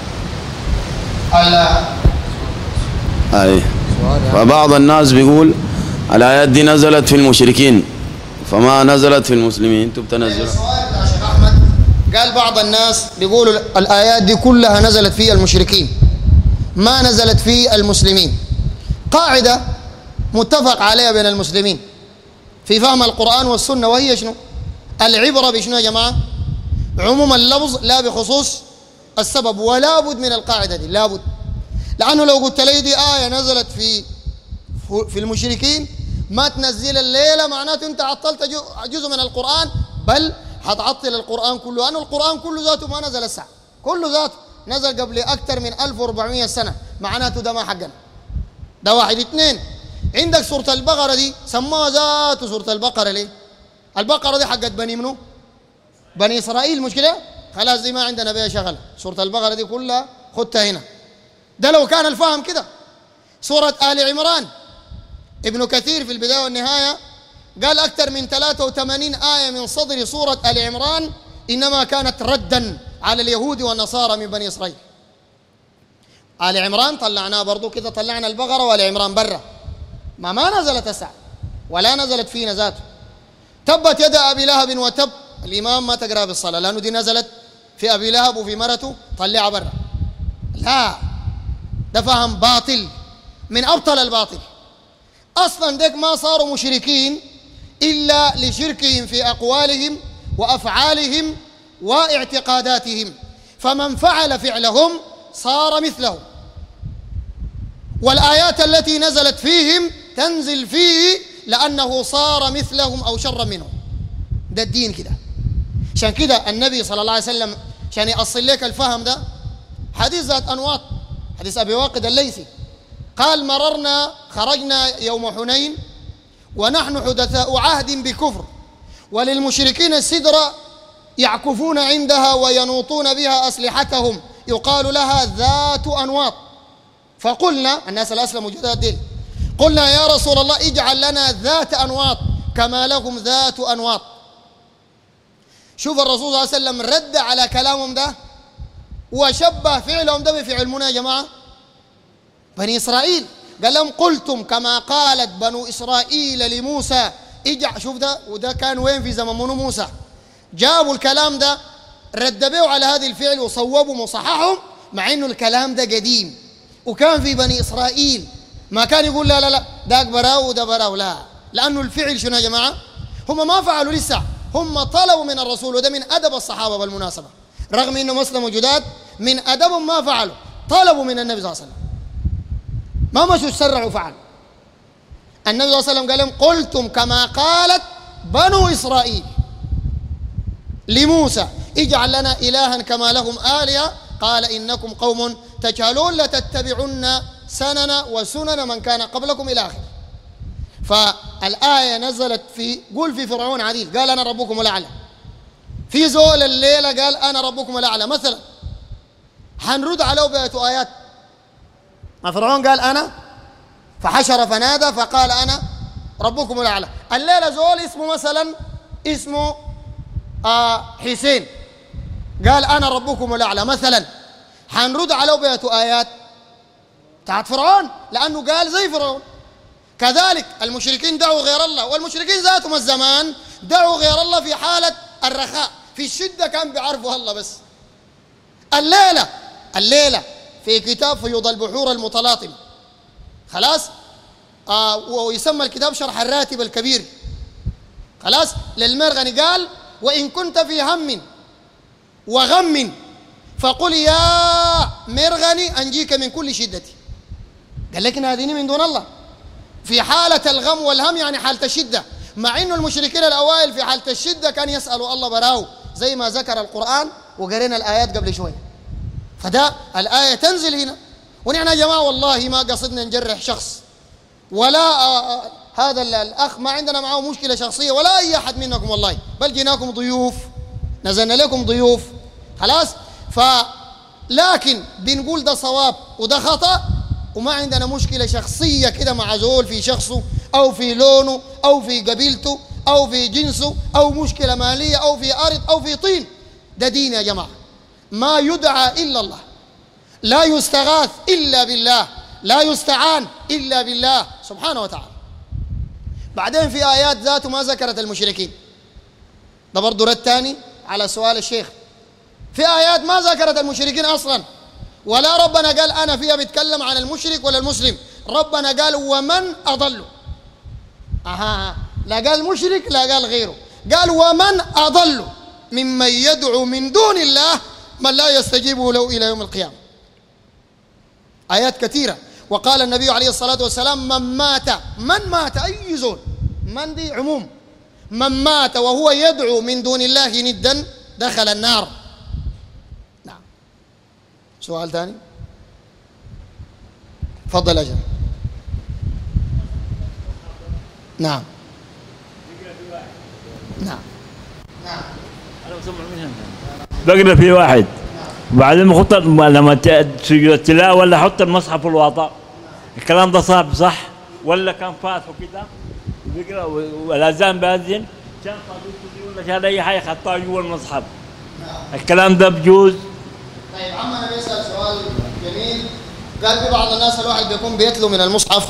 أي فبعض الناس بيقول الآيات دي نزلت في المشركين فما نزلت في المسلمين تبتنزل. السؤال يا شيخ أحمد قال بعض الناس بيقولوا الآيات دي كلها نزلت في المشركين ما نزلت في المسلمين. قاعدة متفق عليها بين المسلمين في فهم القرآن والسنة، وهي شنو؟ العبرة بشنو يا جماعة؟ عموم اللفظ لا بخصوص السبب. ولا بد من القاعدة دي لا بد، لأنه لو قلت لي دي آية نزلت في في المشركين ما تنزل الليلة معناته أنت عطلت جزء من القرآن، بل حتعطل القرآن كله، لأنه القرآن كله ذاته ما نزل الساعة، كله ذاته نزل قبل أكثر من ألف وأربعمائة سنة، معناته ده ما حقنا. ده واحد. اثنين، عندك سورة البقرة دي سموها ذاته سورة البقرة ليه؟ البقرة دي حقت بني منو؟ بني إسرائيل، مش كده؟ خلاص دي ما عندنا بيها شغل. سورة البقرة دي كلها خدتها هنا. ده لو كان الفهم كده. سورة آل عمران ابن كثير في البداية والنهاية قال أكثر من ثلاثة وثمانين آية من صدر سورة آل عمران إنما كانت ردا على اليهود والنصارى من بني إسرائيل. آل عمران طلعناه برضو كده، طلعنا البقرة وآل عمران برا، ما ما نزلت الساعة ولا نزلت فينا ذاته. تبت يد أبي لهب وتب، الإمام ما تقرأ بالصلاة لأنه دي نزلت في أبي لهب وفي مرته، طلعها برا. لا، ده فهم باطل من أبطل الباطل. أصلا ديك ما صاروا مشركين إلا لشركهم في أقوالهم وأفعالهم واعتقاداتهم، فمن فعل فعلهم صار مثلهم، والآيات التي نزلت فيهم تنزل فيه لأنه صار مثلهم أو شرا منهم. ده الدين كده. عشان كده النبي صلى الله عليه وسلم عشان يأصل لك الفهم ده، حديث ذات أنواط، حديث أبي واقد الليثي قال: مررنا خرجنا يوم حنين ونحن حدثاء عهد بكفر، وللمشركين السدرة يعكفون عندها وينوطون بها أسلحتهم يقال لها ذات أنواط. فقلنا، الناس الأسلم جداد ديل، قلنا يا رسول الله اجعل لنا ذات أنواط كما لهم ذات أنواط. شوف الرسول صلى الله عليه وسلم رد على كلامهم ده وشبه فعلهم ده بفعلنا يا جماعة بني إسرائيل. قال لهم: قلتم كما قالت بنو إسرائيل لموسى اجعل. شوف ده، وده كان وين في زمن منو موسى. جابوا الكلام ده ردبوا على هذه الفعل وصوبوا مصححهم، مع انه الكلام ده قديم وكان في بني إسرائيل. ما كان يقول لا لا لا داك براو وده براو، لا، لأنه الفعل شنو يا جماعة؟ هم ما فعلوا لسه، هم طلبوا من الرسول، وده من أدب الصحابة بالمناسبة، رغم انه مسلموا جداد من أدبهم ما فعلوا، طلبوا من النبي صلى الله عليه وسلم، ما مشوا تسرعوا فعلوا. النبي صلى الله عليه وسلم قال لهم: قلتم كما قالت بنو إسرائيل لموسى اجعل لنا إلها كما لهم آلهة قال إنكم قوم تجهلون لتتبعن سنن وسنن من كان قبلكم إلى آخره. فالآية نزلت في قول في فرعون عديل قال: أنا ربكم الأعلى. في زول الليلة قال: أنا ربكم الأعلى مثلا، حنرد عليه بآية آيات. ما فرعون قال أنا، فحشر فنادى فقال أنا ربكم الأعلى. الليلة زول اسمه مثلا اسمه آه حسين قال أنا ربكم الأعلى مثلا، حنرد عليه بآية آيات بتاعت فرعون لأنه قال زي فرعون. كذلك المشركين دعوا غير الله، والمشركين ذاتهم الزمان دعوا غير الله في حالة الرخاء، في الشدة كان بيعرفوا الله بس. الليلة الليلة في كتاب فيوض البحور المتلاطم خلاص، آه ويسمى الكتاب شرح الراتب الكبير خلاص للمرغني، قال: وإن كنت في هم وغم فقل يا مرغني أنجيك من كل شدتي. قال لك ناديني من دون الله في حالة الغم والهم، يعني حالة الشدة، مع إنه المشركين الأوائل في حالة الشدة كان يسألوا الله براو زي ما ذكر القرآن وقرينا الآيات قبل شوي. فده الآية تنزل هنا. ونحن يا جماعة والله ما قصدنا نجرح شخص ولا آآ آآ هذا الأخ ما عندنا معه مشكلة شخصية ولا أي أحد منكم والله، بل جيناكم ضيوف، نزلنا لكم ضيوف خلاص. ف لكن بنقول ده صواب وده خطأ، وما عندنا مشكلة شخصية كده مع زول في شخصه أو في لونه أو في قبيلته أو في جنسه أو مشكلة مالية أو في أرض أو في طين. ده دين يا جماعة، ما يدعى إلا الله، لا يستغاث إلا بالله، لا يستعان إلا بالله سبحانه وتعالى. بعدين في آيات ذاته ما ذكرت المشركين، ده برضه رد تاني على سؤال الشيخ. في آيات ما ذكرت المشركين أصلا، ولا ربنا قال أنا فيها بيتكلم عن المشرك ولا المسلم، ربنا قال ومن أضل. أها، لا قال مشرك لا قال غيره، قال ومن أضل ممن يدعو من دون الله من لا يستجيب له إلى يوم القيامة. آيات كثيرة. وقال النبي عليه الصلاة والسلام: من مات من مات أي زول، من دي عموم، من مات وهو يدعو من دون الله ندا دخل النار. نعم. سؤال ثاني؟ تفضل أجل. نعم نعم نعم. بقرا في واحد وبعدين بخط لما تسجل التلاوه ولا حط المصحف في الواطه، الكلام ده صعب صح؟ ولا كان فاتحه كده بيقرا والاذان باذن كان قضيته ولا كان اي حاجه خطاه جوا المصحف. الكلام ده بجوز؟ طيب عمنا بيسال سؤال جميل. قال في بعض الناس الواحد بيكون بيتلو من المصحف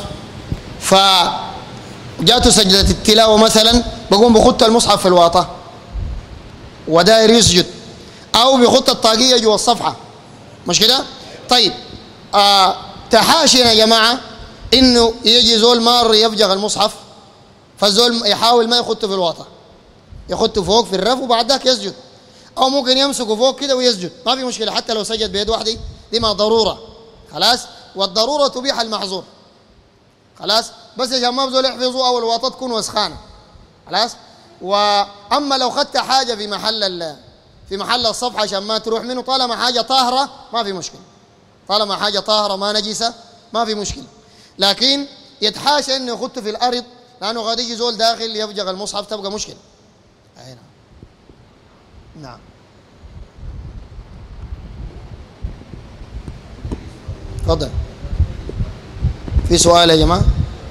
فجاته سجدة التلاوة مثلا بقوم بخط المصحف في الواطة وداير يسجد أو بخط الطاقية جوا الصفحة، مش كده؟ طيب آه تحاشينا يا جماعة إنه يجي زول مار يفجغ المصحف فالزول يحاول ما يخطه في الواطة، يخطه فوق في الرف وبعد ذاك يسجد، أو ممكن يمسكه فوق كده ويسجد، ما في مشكلة حتى لو سجد بيد واحدة، دي ما ضرورة خلاص، والضرورة تبيح المحظور خلاص، بس يا جماعة زول يحفظوا أو الواطة تكون وسخانة خلاص. وأما لو خدت حاجة في محل في محل الصفحة عشان ما تروح منه، طالما حاجة طاهرة ما في مشكلة، طالما حاجة طاهرة ما نجسة ما في مشكلة، لكن يتحاشى إنه يخط في الأرض لأنه قد يجي زول داخل يفجغ المصحف تبقى مشكلة. أي نعم. نعم. تفضل. في سؤال يا جماعة؟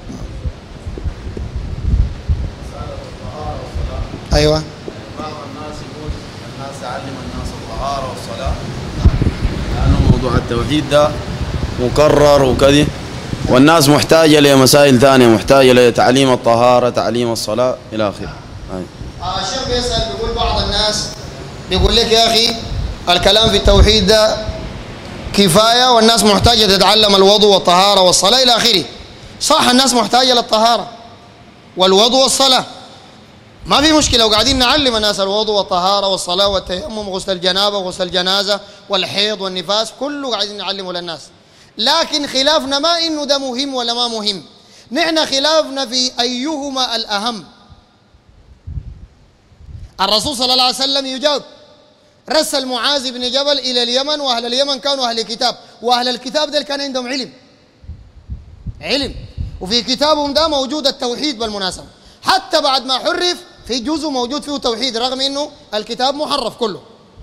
أيوة. بعض الناس يقول الناس يعلم الناس الطهارة والصلاة لأنه موضوع التوحيد ده مكرر وكذا، والناس محتاجة لمسائل ثانية، محتاجة لتعليم الطهارة، تعليم الصلاة إلى آخره. آه الشيخ بيسأل بيقول بعض الناس بيقول لك يا أخي الكلام في التوحيد ده كفاية والناس محتاجة تتعلم الوضوء والطهارة والصلاة إلى آخره. صح الناس محتاجة للطهارة والوضوء والصلاة ما في مشكلة، وقاعدين نعلم الناس الوضوء والطهارة والصلاة والتيمم وغسل الجنابة وغسل الجنازة والحيض والنفاس كله قاعدين نعلمه للناس، لكن خلافنا ما إنه ده مهم ولا ما مهم، نحن خلافنا في أيهما الأهم. الرسول صلى الله عليه وسلم يجاوب، رسل معاذ بن جبل إلى اليمن، وأهل اليمن كانوا أهل كتاب، وأهل الكتاب ده كان عندهم علم علم وفي كتابهم ده موجود التوحيد بالمناسبة، حتى بعد ما حرف في جزء موجود فيه توحيد رغم إنه الكتاب محرف كله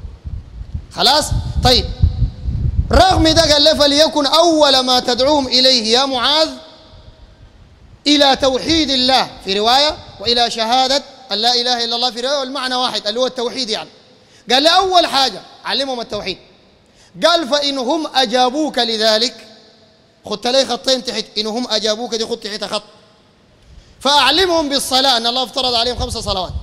خلاص. طيب رغم ده قال له فليكن أول ما تدعوهم إليه يا معاذ إلى توحيد الله في رواية، وإلى شهادة أن لا إله إلا الله في رواية، والمعنى واحد اللي هو التوحيد يعني. قال له أول حاجة علمهم التوحيد، قال فإنهم أجابوك لذلك، خدت لي خطين تحت إنهم أجابوك، دي خد تحت خط، فأعلمهم بالصلاة أن الله افترض عليهم خمس صلوات.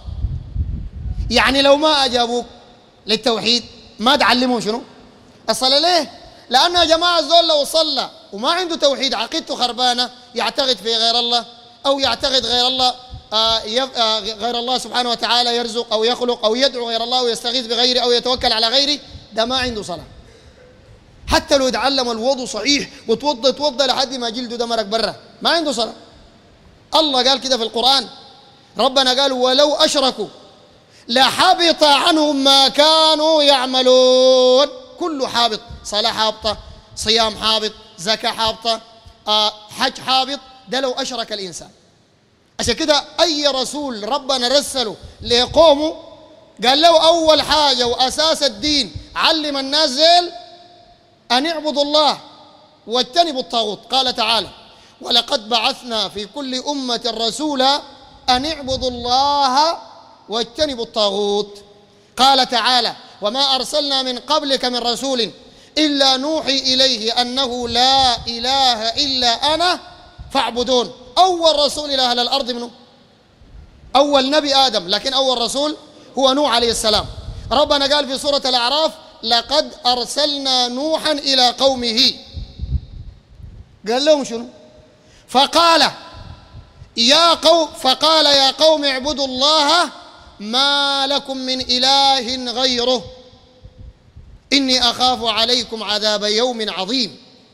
يعني لو ما أجابوك للتوحيد ما تعلمهم شنو؟ الصلاة. ليه؟ لأنه يا جماعة الزول لو صلى وما عنده توحيد عقيدته خربانة، يعتقد في غير الله أو يعتقد غير الله آه آه غير الله سبحانه وتعالى يرزق أو يخلق أو يدعو غير الله ويستغيث بغيره أو يتوكل على غيره، ده ما عنده صلاة. حتى لو يتعلم الوضوء صحيح وتوضى توضى لحد ما جلده ده مرق برا ما عنده صلاة. الله قال كده في القرآن، ربنا قال ولو أشركوا لحبط عنهم ما كانوا يعملون، كله حابط، صلاة حابطة، صيام حابط، زكاة حابطة، آه حج حابط، ده لو أشرك الإنسان. عشان كده أي رسول ربنا رسله لقومه قال له أول حاجة وأساس الدين علم الناس زيل أن اعبدوا الله واجتنبوا الطاغوت. قال تعالى ولقد بعثنا في كل أمة رسولا أن اعبدوا الله واجتنبوا الطاغوت. قال تعالى وما أرسلنا من قبلك من رسول إلا نوحي إليه أنه لا إله إلا أنا فاعبدون. أول رسول إلى أهل الأرض منه أول نبي آدم، لكن أول رسول هو نوح عليه السلام. ربنا قال في سورة الأعراف لقد أرسلنا نوحا إلى قومه، قال لهم شنو؟ فقال يا قوم فقال يا قوم اعبدوا الله ما لكم من إله غيره إني أخاف عليكم عذاب يوم عظيم.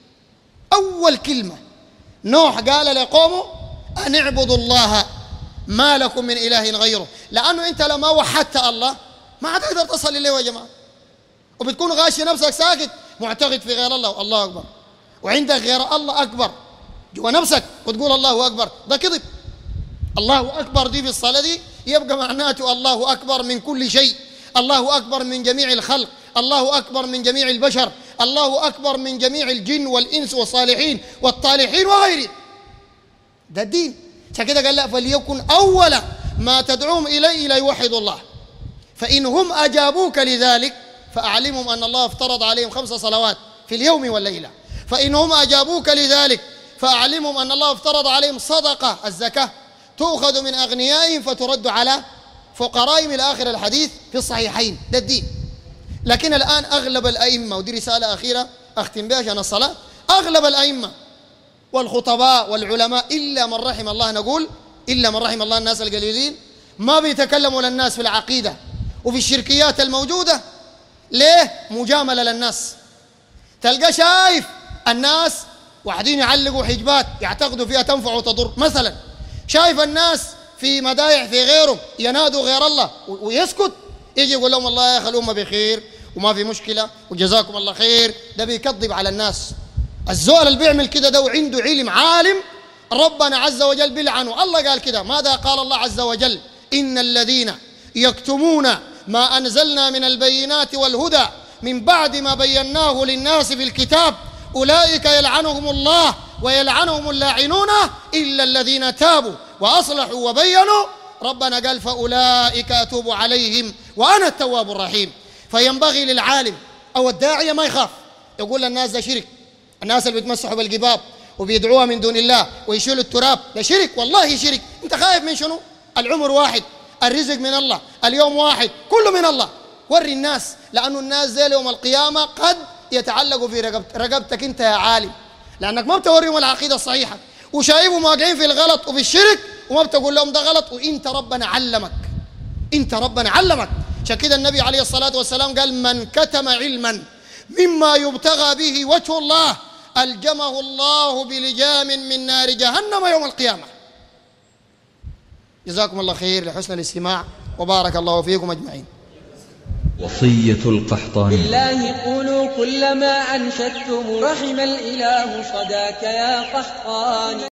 أول كلمة نوح قال لقومه أن اعبدوا الله ما لكم من إله غيره، لأنه أنت لما وحدت الله ما هتقدر تصل إليه يا جماعة، وبتكون غاشي نفسك ساكت معتقد في غير الله والله أكبر، وعندك غير الله أكبر جوا نفسك وتقول الله أكبر، ده كذب. الله أكبر دي في الصلاة دي يبقى معناته الله أكبر من كل شيء، الله أكبر من جميع الخلق، الله أكبر من جميع البشر، الله أكبر من جميع الجن والإنس والصالحين والطالحين وغيره. ده الدين. عشان كده قال لا فليكن أول ما تدعوهم إليه إلى يوحدوا الله. فإن هم أجابوك لذلك فأعلمهم أن الله افترض عليهم خمس صلوات في اليوم والليلة. فإن هم أجابوك لذلك فأعلمهم أن الله افترض عليهم صدقة الزكاة تؤخذ من أغنيائهم فترد على فقرائهم إلى آخر الحديث في الصحيحين. ده الدين. لكن الآن أغلب الأئمة، ودي رسالة أخيرة أختم بها عشان الصلاة، أغلب الأئمة والخطباء والعلماء إلا من رحم الله، نقول إلا من رحم الله الناس القليلين، ما بيتكلموا للناس في العقيدة وفي الشركيات الموجودة. ليه؟ مجاملة للناس. تلقى شايف الناس واحدين يعلقوا حجبات يعتقدوا فيها تنفع وتضر مثلا، شايف الناس في مدايح في غيرهم ينادوا غير الله ويسكت، يجي يقول لهم والله يا أخي الأمة بخير وما في مشكلة وجزاكم الله خير. ده بيكذب على الناس. الزول اللي بيعمل كده ده وعنده علم عالم ربنا عز وجل بيلعنه. الله قال كده، ماذا قال الله عز وجل؟ إن الذين يكتمون ما أنزلنا من البينات والهدى من بعد ما بيناه للناس في الكتاب أولئك يلعنهم الله ويلعنهم اللاعنون إلا الذين تابوا وأصلحوا وبينوا. ربنا قال فأولئك أتوب عليهم وأنا التواب الرحيم. فينبغي للعالم أو الداعية ما يخاف يقول للناس ده شرك. الناس اللي بيتمسحوا بالجباب وبيدعوها من دون الله ويشيلوا التراب ده شرك، والله شرك. انت خايف من شنو؟ العمر واحد، الرزق من الله، اليوم واحد، كله من الله. وري الناس، لأنه الناس زي يوم القيامة قد يتعلقوا في رقبت رقبتك انت يا عالم، لأنك ما بتوريهم العقيدة الصحيحة وشايفهم واقعين في الغلط وفي الشرك وما بتقول لهم ده غلط، وانت ربنا علمك، انت ربنا علمك. عشان كده النبي عليه الصلاة والسلام قال من كتم علما مما يبتغى به وجه الله ألجمه الله بلجام من نار جهنم يوم القيامة. جزاكم الله خير لحسن الاستماع وبارك الله فيكم أجمعين. وصية القحطاني. بالله قولوا كل ما أنشدتم رحم الإله صداك يا قحطاني.